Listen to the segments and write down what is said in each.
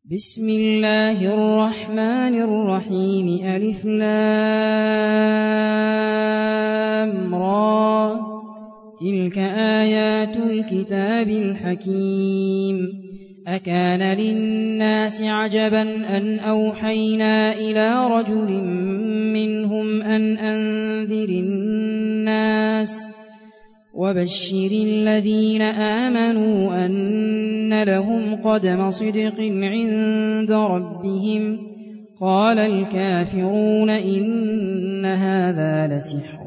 بسم الله الرحمن الرحيم ألف لام را تلك آيات الكتاب الحكيم أكان للناس عجبا أن أوحينا إلى رجل منهم أن أنذر الناس وبشر الذين آمنوا أن لهم قدم صدق عند ربهم قال الكافرون إن هذا لسحر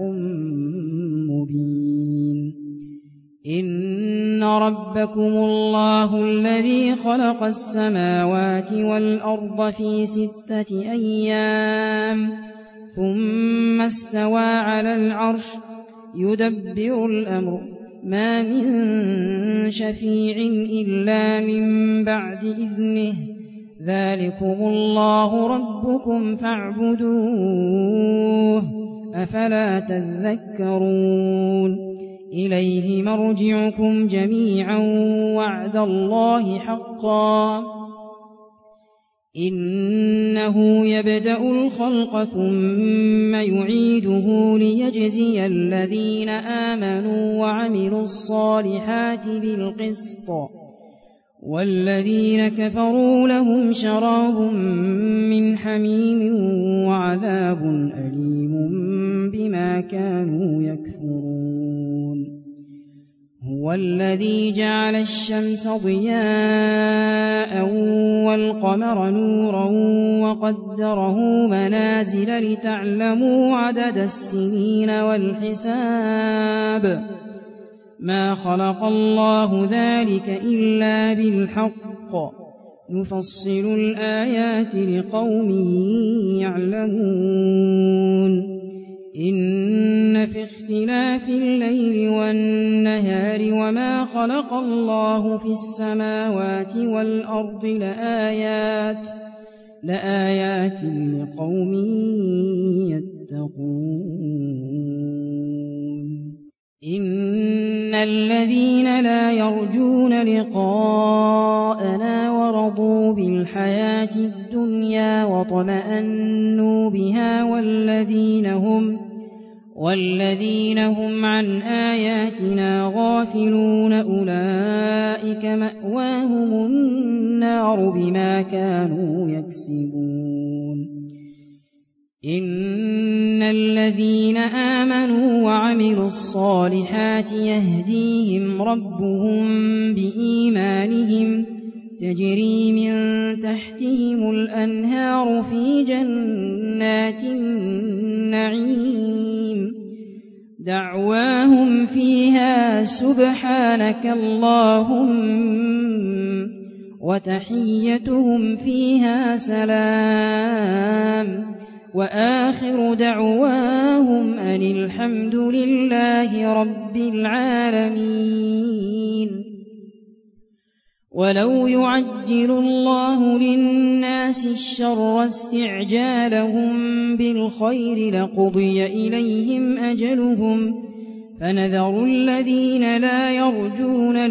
مبين إن ربكم الله الذي خلق السماوات والأرض في 6 أيام ثم استوى على العرش يدبر الأمر ما من شفيع إلا من بعد إذنه ذلكم الله ربكم فاعبدوه أفلا تذكرون إليه مرجعكم جميعا وعد الله حقا إنه يبدأ الخلق ثم يعيده ليجزي الذين آمنوا وعملوا الصالحات بالقسط والذين كفروا لهم شراب من حميم وعذاب أليم بما كانوا يكفرون هو الذي جعل الشمس ضياء والقمر نورا وقدره منازل لتعلموا عدد السنين والحساب ما خلق الله ذلك إلا بالحق نفصل الآيات لقوم يعلمون إن في اختلاف الليل والنهار وما خلق الله في السماوات والأرض لآيات لقوم يتقون إن الذين لا يرجون لقاءنا ورضوا بالحياة الدنيا واطمأنوا بها والذين هم عن آياتنا غافلون أولئك مأواهم النار بما كانوا يكسبون إن الذين آمنوا وعملوا الصالحات يهديهم ربهم بإيمانهم تجري من تحتهم الأنهار في جنات النعيم دعواهم فيها سبحانك اللهم وتحيتهم فيها سلام وآخر دعواهم أن الحمد لله رب العالمين ولو يعجل الله للناس الشر استعجالهم بالخير لقضي إليهم أجلهم فنذر الذين لا يرجون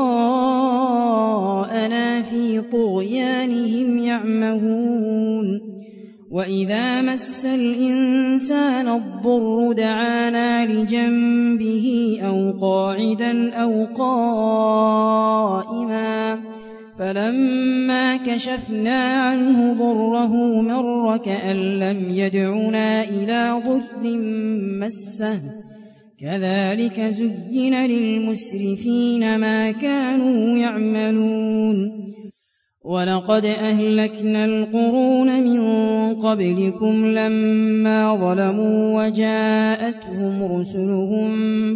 لقاءنا في طغيانهم يعمهون وإذا مس الإنسان الضر دعانا لجنبه أو قاعدا أو قائما فلما كشفنا عنه ضره مر كأن لم يدعنا إلى ضر مسه كذلك زين للمسرفين ما كانوا يعملون ولقد أهلكنا القرون من قبلكم لما ظلموا وجاءتهم رسلهم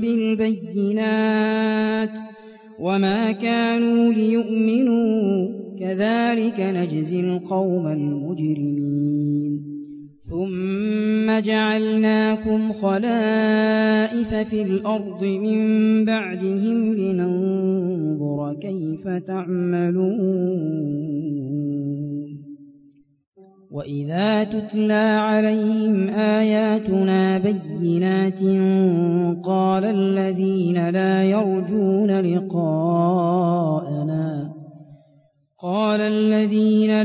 بالبينات وما كانوا ليؤمنوا كذلك نجزي القوم المجرمين ثم جعلناكم خلائف في الأرض من بعدهم لننظر كيف تعملون وإذا تتلى عليهم آياتنا بينات قال الذين لا يرجون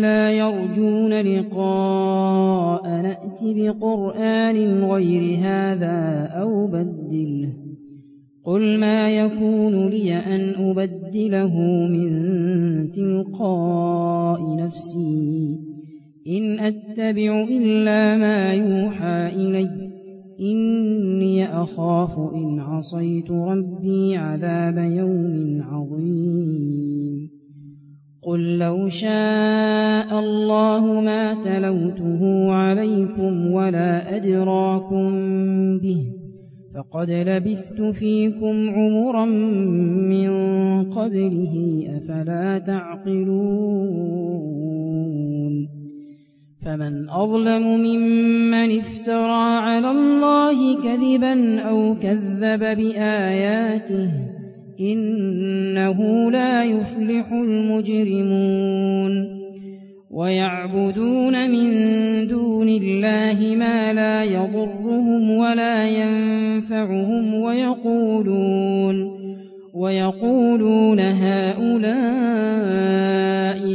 يرجون لقاء نأت بقرآن غير هذا أو بدله قل ما يكون لي أن أبدله من تلقاء نفسي إن أتبع إلا ما يوحى إلي إني أخاف إن عصيت ربي عذاب يوم عظيم قل لو شاء الله ما تلوته عليكم ولا أدراكم به فقد لبثت فيكم عمرا من قبله أفلا تعقلون فمن أظلم ممن افترى على الله كذبا أو كذب بآياته إنه لا يفلح المجرمون ويعبدون من دون الله ما لا يضرهم ولا ينفعهم ويقولون هؤلاء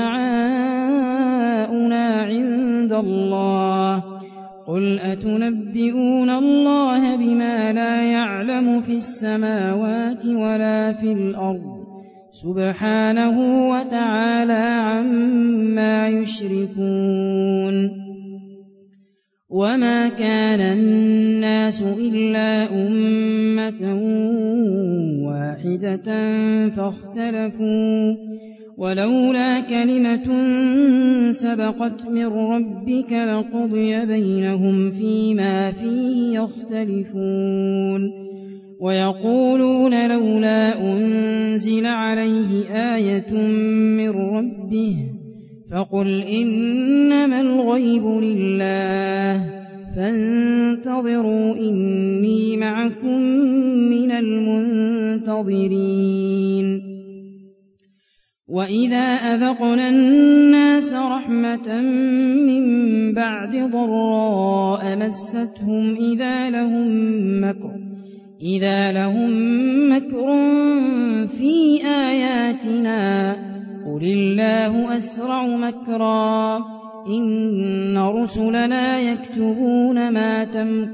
شفعاؤنا عند الله قل أتنبئون الله بما لا يعلم في السماوات ولا في الأرض سبحانه وتعالى عما يشركون وما كان الناس إلا أمة واحدة فاختلفوا ولولا كلمة سبقت من ربك لقضي بينهم فيما فيه يختلفون ويقولون لولا أنزل عليه آية من ربه فقل إنما الغيب لله فانتظروا إني معكم من المنتظرين وإذا أذقنا الناس رحمة من بعد ضراء مستهم إذا لهم مكر في آياتنا قل الله أسرع مكرا إن رسلنا يكتبون ما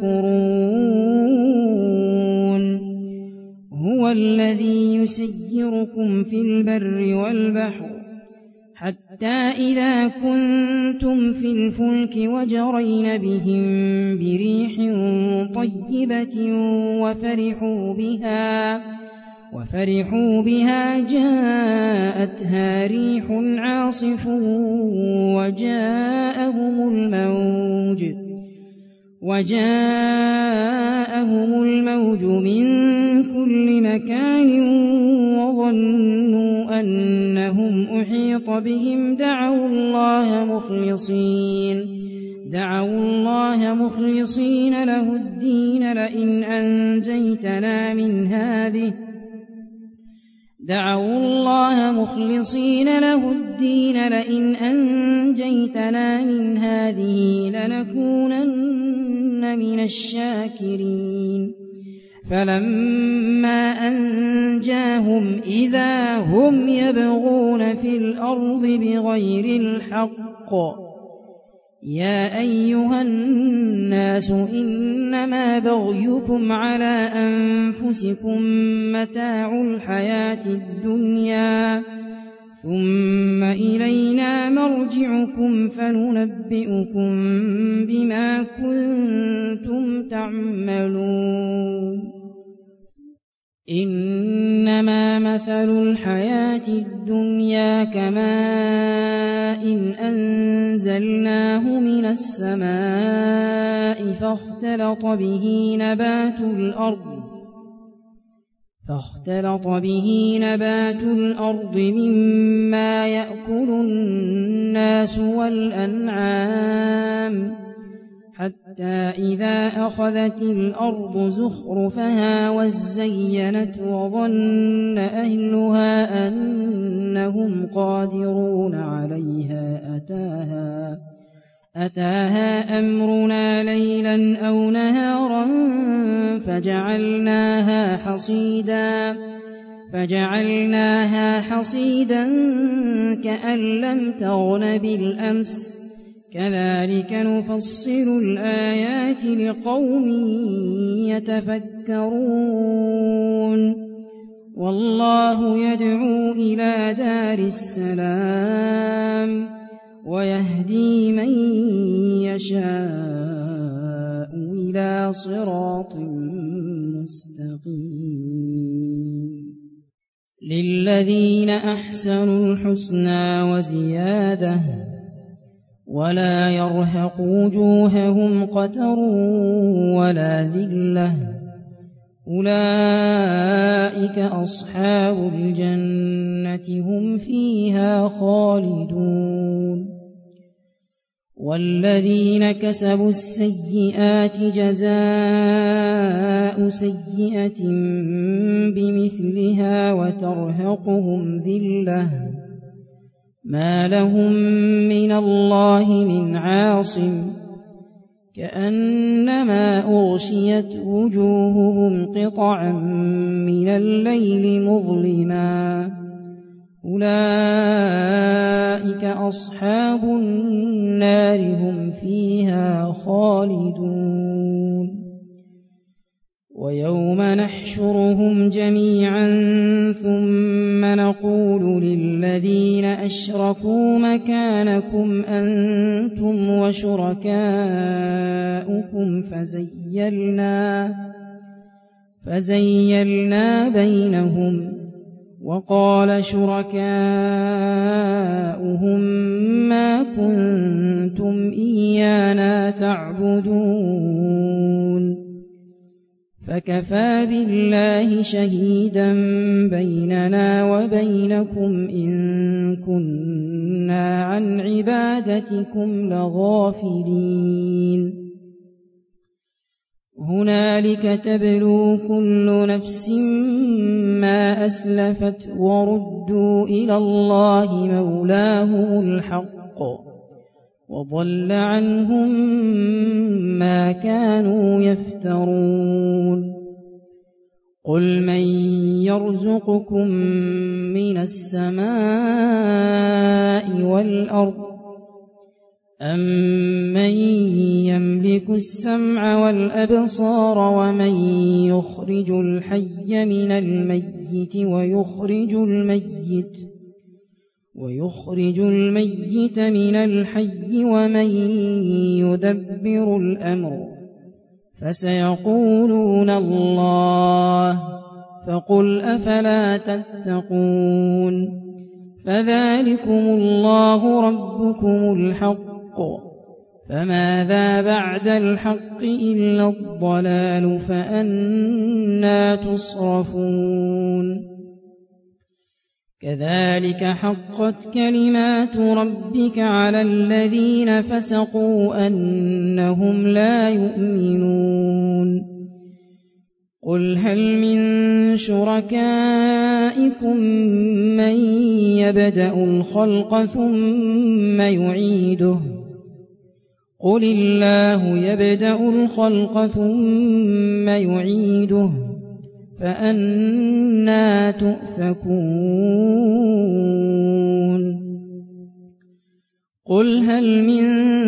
تمكرون هو الذي يسيركم في البر والبحر حتى إذا كنتم في الفلك وجرين بهم بريح طيبة وفرحوا بها جاءتها ريح عاصف وجاءهم الموج من كل مكان وظنوا أنهم أحيط بهم دعوا الله مخلصين له الدين لئن أنجيتنا من هذه لنكونن من الشاكرين فلما أنجاهم إذا هم يبغون في الأرض بغير الحق يا أيها الناس إنما بغيكم على أنفسكم متاع الحياة الدنيا ثم إلينا مرجعكم فننبئكم بما كنتم تعملون إنما مثل الحياة الدنيا كماء أنزلناه من السماء فاختلط به نبات الأرض مما يأكل الناس والأنعام حتى إذا أخذت الأرض زخرفها وزينت وظن أهلها أنهم قادرون عليها أتاها أمرنا ليلا أو فجعلناها حصيدا كأن لم تغن بالأمس كذلك نفصل الآيات لقوم يتفكرون والله يدعو إلى دار السلام ويهدي من يشاء إلى صراط مستقيم للذين أحسنوا الحسنى وزيادة ولا يرهق وجوههم قتر ولا ذلة أولئك أصحاب الجنة هم فيها خالدون والذين كسبوا السيئات جزاء سيئة بمثلها وترهقهم ذلة ما لهم من الله من عاصم كأنما أغشيت وجوههم قطعا من الليل مظلما أولئك أصحاب النار هم فيها خالدون ويوم نحشرهم جميعا ثم نقول للذين أشركوا مكانكم أنتم وشركاؤكم فزيلنا بينهم وقال شركاؤهم ما كنتم إيانا تعبدون فكفى بالله شهيدا بيننا وبينكم إن كنا عن عبادتكم لغافلين هنالك تبلو كل نفس ما أسلفت وردوا إلى الله مولاهم الحق وضل عنهم ما كانوا يفترون قل من يرزقكم من السماء والأرض أمن يملك السمع والأبصار ومن يخرج الحي من الميت ويخرج الميت من الحي ومن يدبر الأمر فسيقولون الله فقل أفلا تتقون فذلكم الله ربكم الحق فماذا بعد الحق إلا الضلال فأنى تصرفون كذلك حقت كلمات ربك على الذين فسقوا أنهم لا يؤمنون قل هل من شركائكم من يبدأ الخلق ثم يعيده قل الله يبدأ الخلق ثم يعيده فأنى تؤفكون قل هل من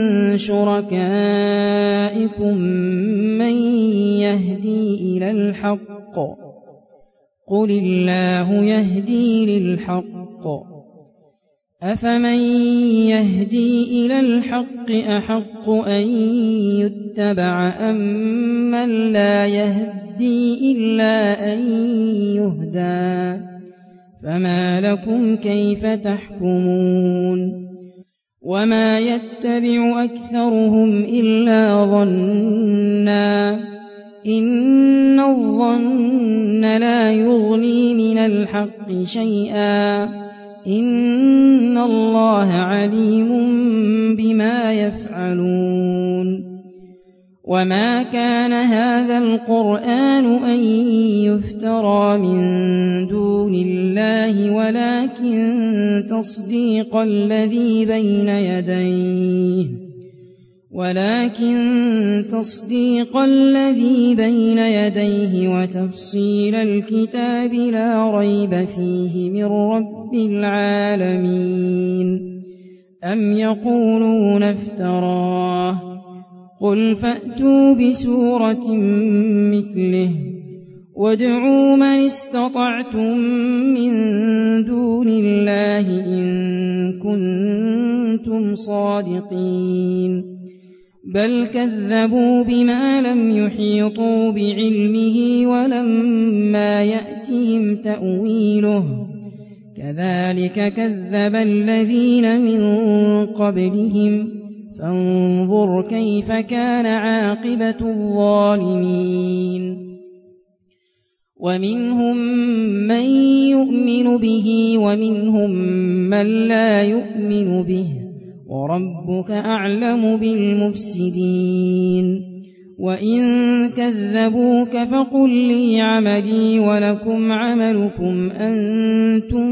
شركائكم من يهدي إلى الحق قل الله يهدي للحق أفمن يهدي إلى الحق أحق أن يتبع أمن لا يهدي إلا أن يهدى فما لكم كيف تحكمون وما يتبع أكثرهم إلا ظنا إن الظن لا يغني من الحق شيئا إن الله عليم بما يفعلون وما كان هذا القرآن أن يفترى من دون الله ولكن تصديق الذي بين يديه ولكن تصديق الذي بين يديه وتفصيل الكتاب لا ريب فيه من رب العالمين. أم يقولون افتراه قل فأتوا بسورة مثله وادعوا من استطعتم من دون الله إن كنتم صادقين. بل كذبوا بما لم يحيطوا بعلمه ولما يأتهم تأويله كذلك كذب الذين من قبلهم فانظر كيف كان عاقبة الظالمين. ومنهم من يؤمن به ومنهم من لا يؤمن به وربك أعلم بالمفسدين. وإن كذبوك فقل لي عملي ولكم عملكم أنتم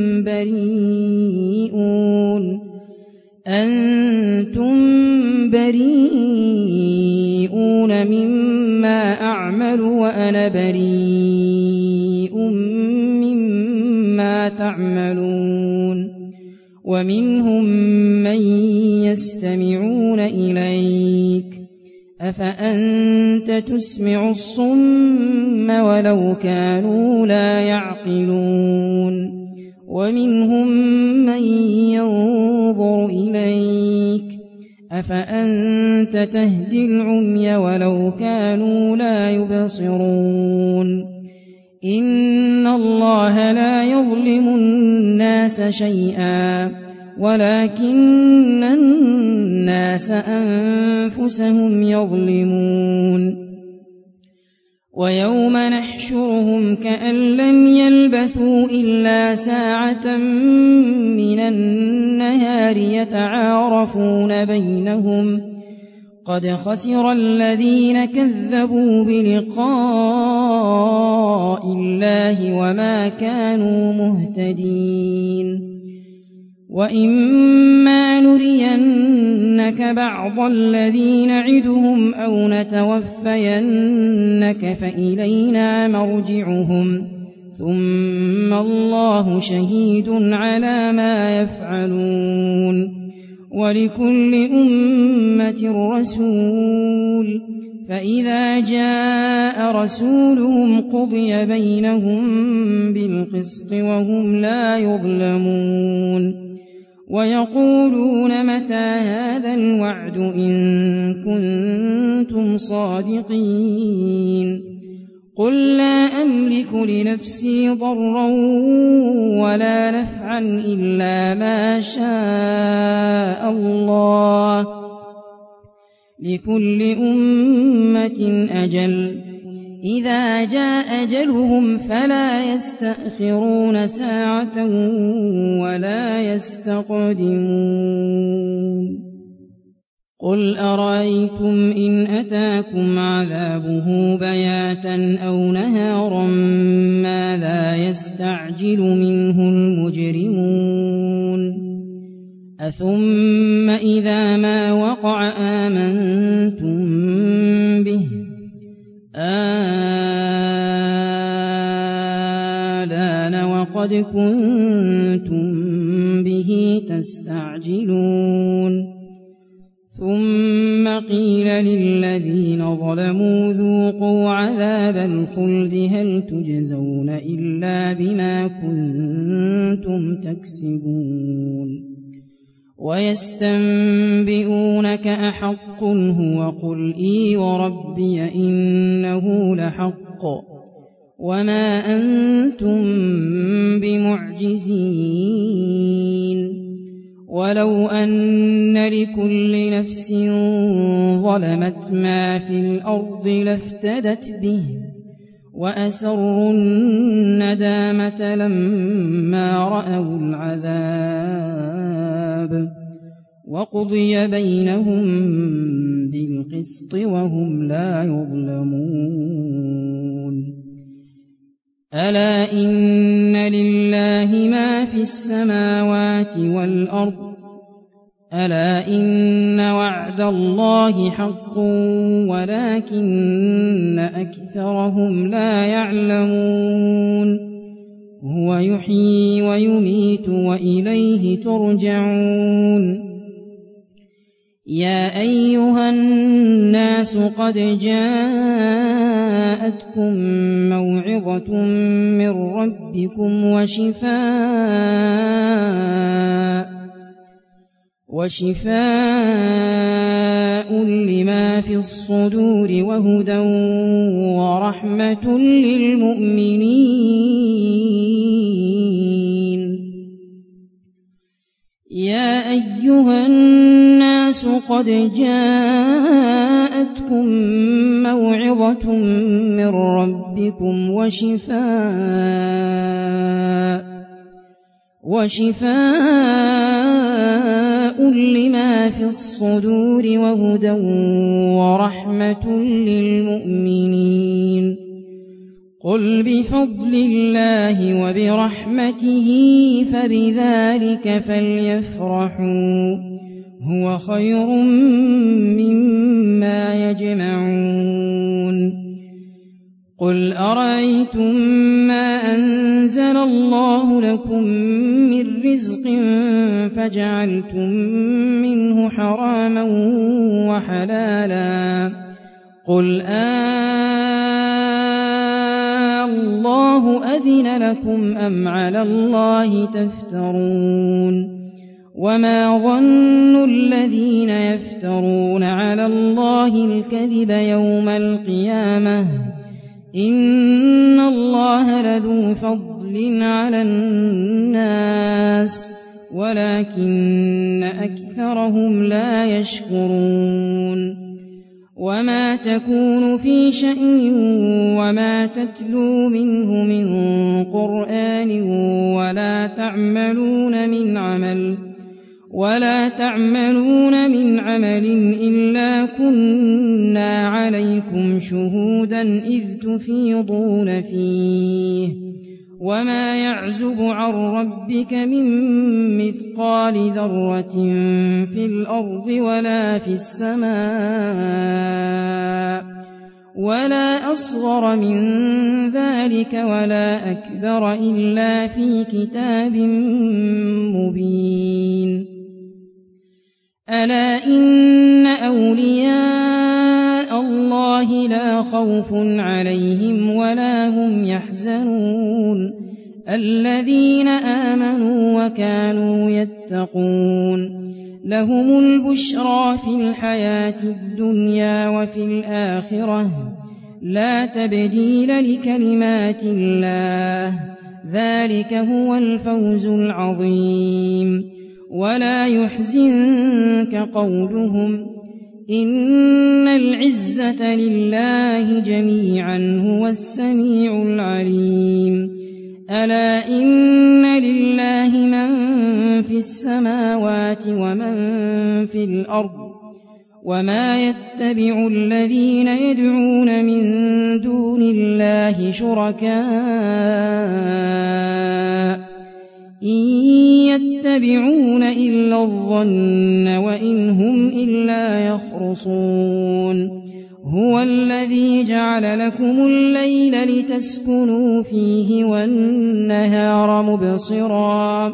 بريئون مما أعمل وأنا بريء مما تعملون. ومنهم من يستمعون إليك أفأنت تسمع الصم ولو كانوا لا يعقلون. ومنهم من ينظر إليك أفأنت تهدي العمي ولو كانوا لا يبصرون. إن الله لا يظلم الناس شيئا ولكن الناس أنفسهم يظلمون. ويوم نحشرهم كأن لم يلبثوا إلا ساعة من النهار يتعارفون بينهم قد خسر الذين كذبوا بلقاء الله وما كانوا مهتدين. وإما نرينك بعض الذي نعدهم أو نتوفينك فإلينا مرجعهم ثم الله شهيد على ما يفعلون. ولكل أمة رسول فإذا جاء رسولهم قضي بينهم بالقسط وهم لا يظلمون. ويقولون متى هذا الوعد إن كنتم صادقين. قل لا أملك لنفسي ضرا ولا نفعا إلا ما شاء الله لكل أمة أجل إذا جاء أجلهم فلا يستأخرون ساعة ولا يستقدمون. قل أرأيتم إن أتاكم عذابه بياتا أو نهارا ماذا يستعجل منه المجرمون. أثم إذا ما وقع آمنتم به آلان وقد كنتم به تستعجلون. ثم قيل للذين ظلموا ذوقوا عذاب الخلد هل تجزون إلا بما كنتم تكسبون. ويستنبئونك أحق هو قل إي وربي إنه لحق وما أنتم بمعجزين. ولو أن لكل نفس ظلمت ما في الأرض لافتدت به وأسروا الندامة لما رأوا العذاب وقضي بينهم بالقسط وهم لا يظلمون. ألا إن لله ما في السماوات والأرض ألا إن وعد الله حق ولكن أكثرهم لا يعلمون هو يحيي ويميت وإليه ترجعون يا أيها الناس قد جاءتكم موعظة من ربكم وشفاء لما في الصدور وهدى ورحمة للمؤمنين يا أيها الناس قد جاءتكم موعظة من ربكم وشفاء لما في الصدور وهدى ورحمة للمؤمنين قل بفضل الله وبرحمته فبذلك فليفرحوا هو خير مما يجمعون قل أرأيتم ما أنزل الله لكم من رزق فجعلتم منه حراما وحلالا قل الله أذن لكم أم على الله تفترون وما ظن الذين يفترون على الله الكذب يوم القيامة إن الله لذو فضل على الناس ولكن أكثرهم لا يشكرون وما تكون في شأن وما تتلو منه من قرآن ولا تعملون من عمل إلا كنا عليكم شهودا إذ تفيضون فيه وما يعزب عن ربك من مثقال ذرة في الأرض ولا في السماء ولا أصغر من ذلك ولا أكبر إلا في كتاب مبين ألا إن أولياء الله لا خوف عليهم ولا هم يحزنون الذين آمنوا وكانوا يتقون لهم البشرى في الحياة الدنيا وفي الآخرة لا تبديل لكلمات الله ذلك هو الفوز العظيم ولا يحزنك قولهم إن العزة لله جميعا هو السميع العليم ألا إن لله من في السماوات ومن في الأرض وما يتبع الذين يدعون من دون الله شركاء إن يتبعون إلا الظن وإن هم إلا يخرصون هو الذي جعل لكم الليل لتسكنوا فيه والنهار مبصرا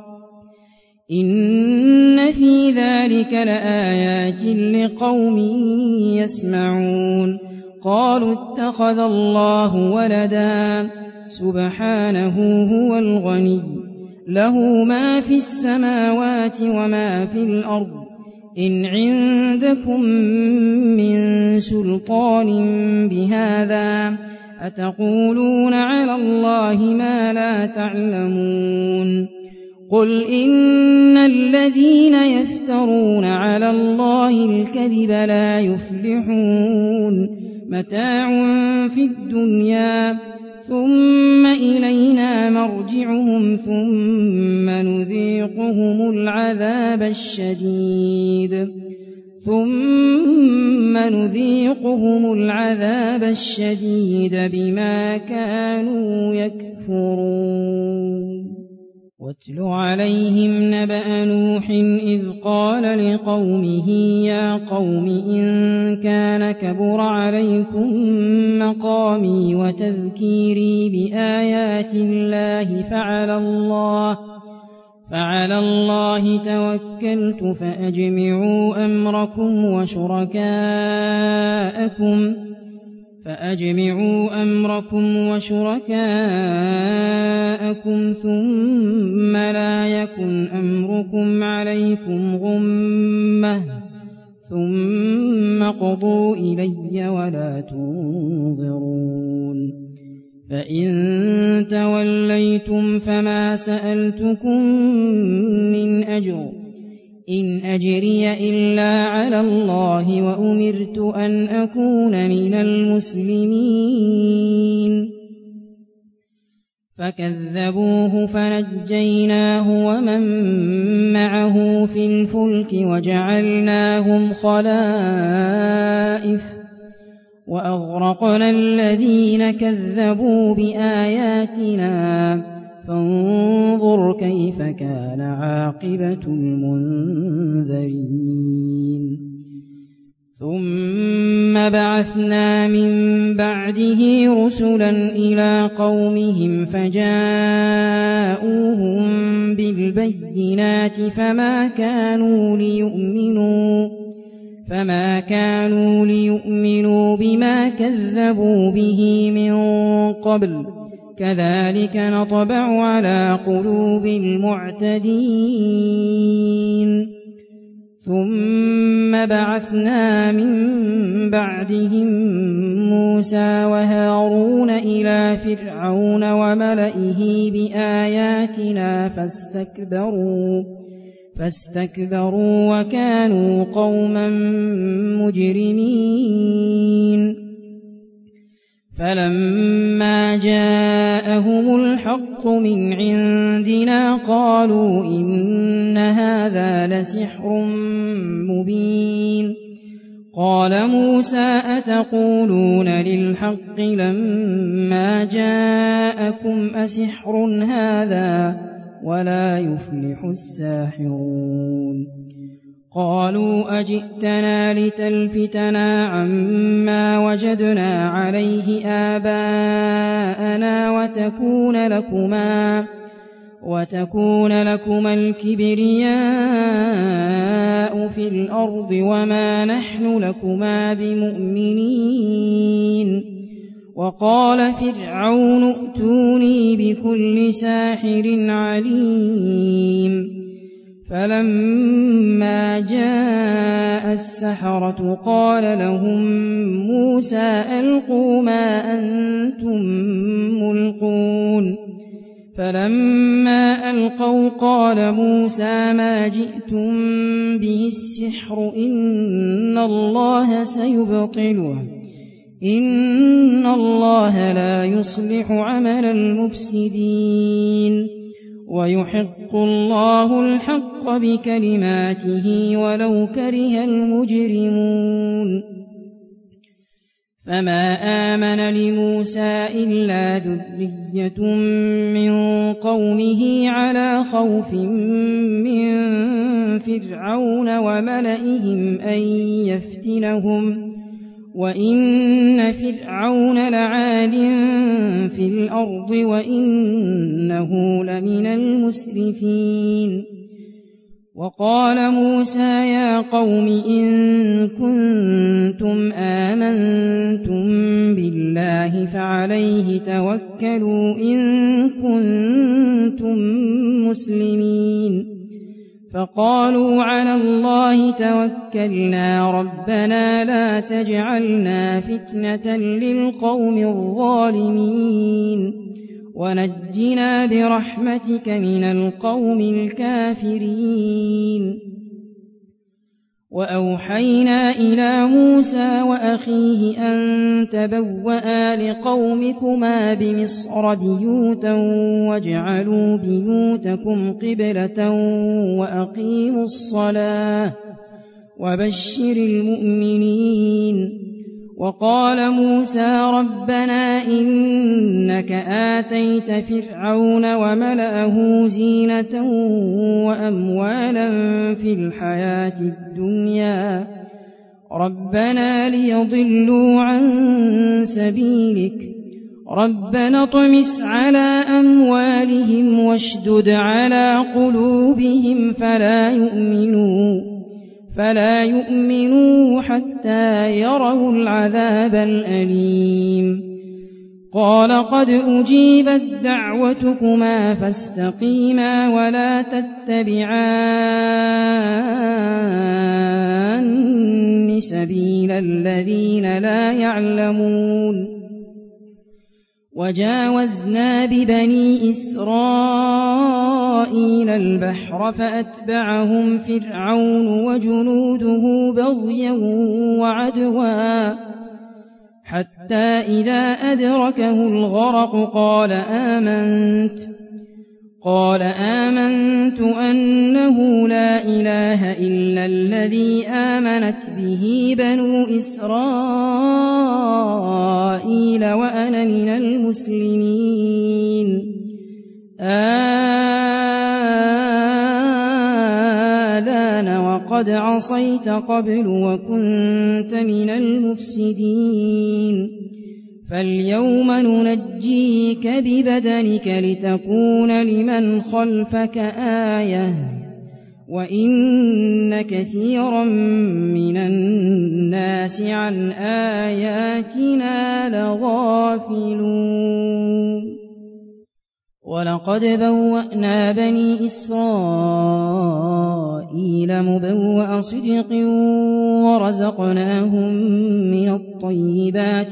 إن في ذلك لآيات لقوم يسمعون قالوا اتخذ الله ولدا سبحانه هو الغني له ما في السماوات وما في الأرض إن عندكم من سلطان بهذا أتقولون على الله ما لا تعلمون قل إن الذين يفترون على الله الكذب لا يفلحون متاع في الدنيا ثم إلينا مرجعهم ثم نذيقهم العذاب الشديد بما كانوا يكفرون واتل عليهم نبأ نوح إذ قال لقومه يا قوم إن كان كبر عليكم مقامي وتذكيري بآيات الله فعلى الله توكلت فأجمعوا أمركم وشركاءكم ثم لا يكن أمركم عليكم غمة ثم قضوا إلي ولا تنظرون فإن توليتم فما سألتكم من أجر إن أجري إلا على الله وأمرت أن أكون من المسلمين فكذبوه فنجيناه ومن معه في الفلك وجعلناهم خلائف وأغرقنا الذين كذبوا بآياتنا فانظر كيف كان عاقبة المنذرين ثم بعثنا من بعده رسلا إلى قومهم فجاءوهم بالبينات فما كانوا ليؤمنوا بما كذبوا به من قبل كذلك نطبع على قلوب المعتدين ثم بعثنا من بعدهم موسى وهارون إلى فرعون وملئه بآياتنا فاستكبروا وكانوا قوما مجرمين فلما جاءهم الحق من عندنا قالوا إن هذا لسحر مبين قال موسى أتقولون للحق لما جاءكم أسحر هذا ولا يفلح الساحرون قالوا أجئتنا لتلفتنا عما وجدنا عليه آباءنا وتكون لكما الكبرياء في الأرض وما نحن لكما بمؤمنين وقال فرعون ائتوني بكل ساحر عليم فلما جاء السحرة قال لهم موسى ألقوا ما أنتم ملقون فلما ألقوا قال موسى ما جئتم به السحر إن الله سيبطله إن الله لا يصلح عمل المفسدين ويحق الله الحق بكلماته ولو كره المجرمون فما آمن لموسى إلا ذرية من قومه على خوف من فرعون وملئهم أن يفتنهم وإن فرعون لعال في الأرض وإنه لمن المسرفين وقال موسى يا قوم إن كنتم آمنتم بالله فعليه توكلوا إن كنتم مسلمين فقالوا على الله توكلنا ربنا لا تجعلنا فتنة للقوم الظالمين ونجنا برحمتك من القوم الكافرين وأوحينا إلى موسى وأخيه أن تبوأ لقومكما بمصر بيوتا واجعلوا بيوتكم قبلة وأقيموا الصلاة وبشر المؤمنين وقال موسى ربنا إنك آتيت فرعون وملأه زينة وأموالا في الحياة الدنيا ربنا ليضلوا عن سبيلك ربنا اطمس على أموالهم واشدد على قلوبهم فلا يؤمنوا حتى يروا العذاب الأليم قال قد أجيبت دعوتكما فاستقيما ولا تتبعان سبيل الذين لا يعلمون وجاوزنا ببني إسرائيل البحر فأتبعهم فرعون وجنوده بغيا وعدوا حتى إذا أدركه الغرق قال آمنت أنه لا إله إلا الذي آمنت به بنو إسرائيل وأنا من المسلمين الآن وقد عصيت قبل وكنت من المفسدين فاليوم ننجيك ببدنك لتكون لمن خلفك آية وإن كثيرا من الناس عن آياتنا لغافلون ولقد بوأنا بني إسرائيل مبوأ صدق ورزقناهم من الطيبات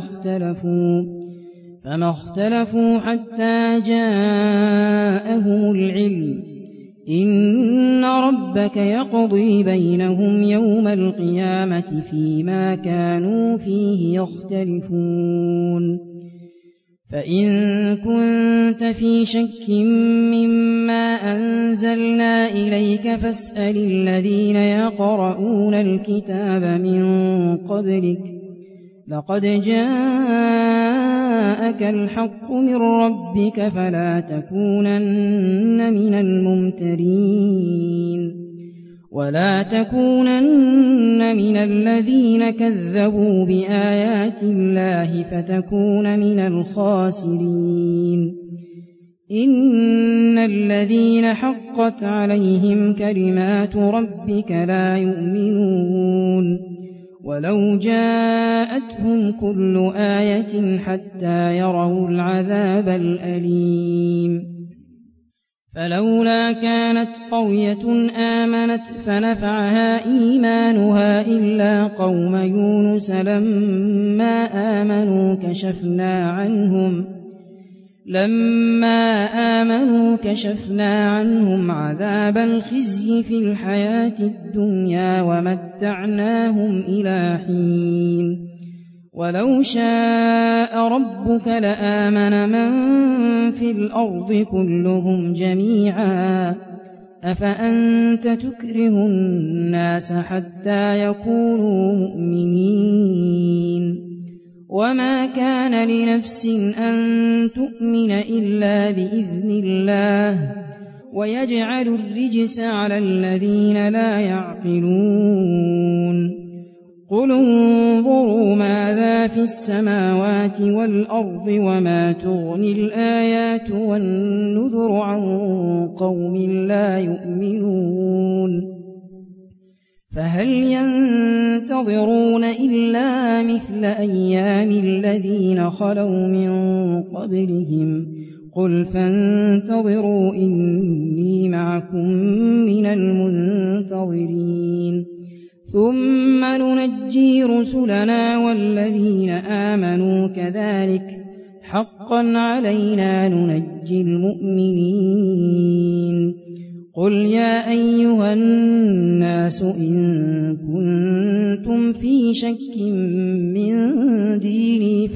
فما اختلفوا حتى جاءهم العلم إن ربك يقضي بينهم يوم القيامة فيما كانوا فيه يختلفون فإن كنت في شك مما أنزلنا إليك فاسأل الذين يقرؤون الكتاب من قبلك لقد جاءك الحق من ربك فلا تكونن من الممترين ولا تكونن من الذين كذبوا بآيات الله فتكون من الخاسرين إن الذين حقت عليهم كلمات ربك لا يؤمنون ولو جاءتهم كل آية حتى يروا العذاب الأليم فلولا كانت قرية آمنت فنفعها إيمانها إلا قوم يونس لما آمنوا كشفنا عنهم عذاب الخزي في الحياة الدنيا ومتعناهم إلى حين ولو شاء ربك لآمن من في الأرض كلهم جميعا أفأنت تكره الناس حتى يكونوا مؤمنين وما كان لنفس أن تؤمن إلا بإذن الله ويجعل الرجس على الذين لا يعقلون قل انظروا ماذا في السماوات والأرض وما تغني الآيات والنذر عن قوم لا يؤمنون فهل ينتظرون إلا مثل أيام الذين خلوا من قبلهم قل فانتظروا إني معكم من المنتظرين ثم ننجي رسلنا والذين آمنوا كذلك حقا علينا ننجي المؤمنين قل يا أيها الناس إن كنتم في شك من ديني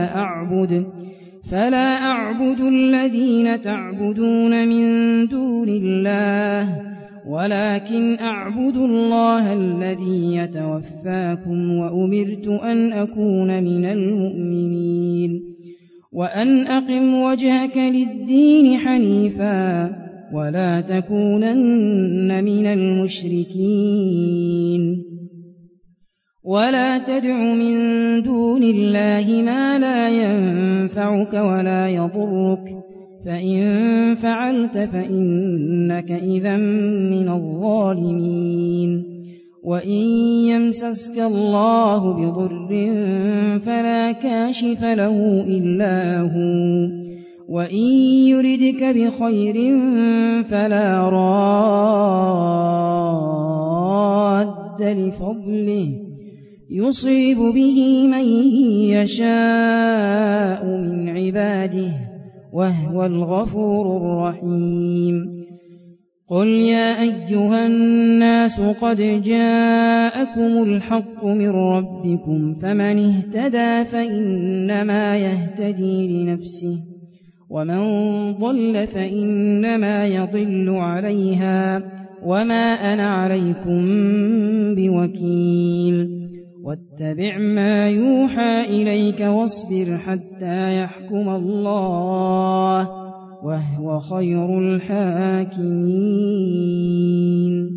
فلا أعبد الذين تعبدون من دون الله ولكن أعبد الله الذي يتوفاكم وأمرت أن أكون من المؤمنين وأن أقم وجهك للدين حنيفا ولا تكونن من المشركين ولا تدع من دون الله ما لا ينفعك ولا يضرك فإن فعلت فإنك إذا من الظالمين وإن يمسسك الله بضر فلا كاشف له إلا هو وإن يردك بخير فلا راد لفضله يصيب به من يشاء من عباده وهو الغفور الرحيم قل يا أيها الناس قد جاءكم الحق من ربكم فمن اهتدى فإنما يهتدي لنفسه ومن ضل فإنما يضل عليها وما أنا عليكم بوكيل واتبع ما يوحى إليك واصبر حتى يحكم الله وهو خير الحاكمين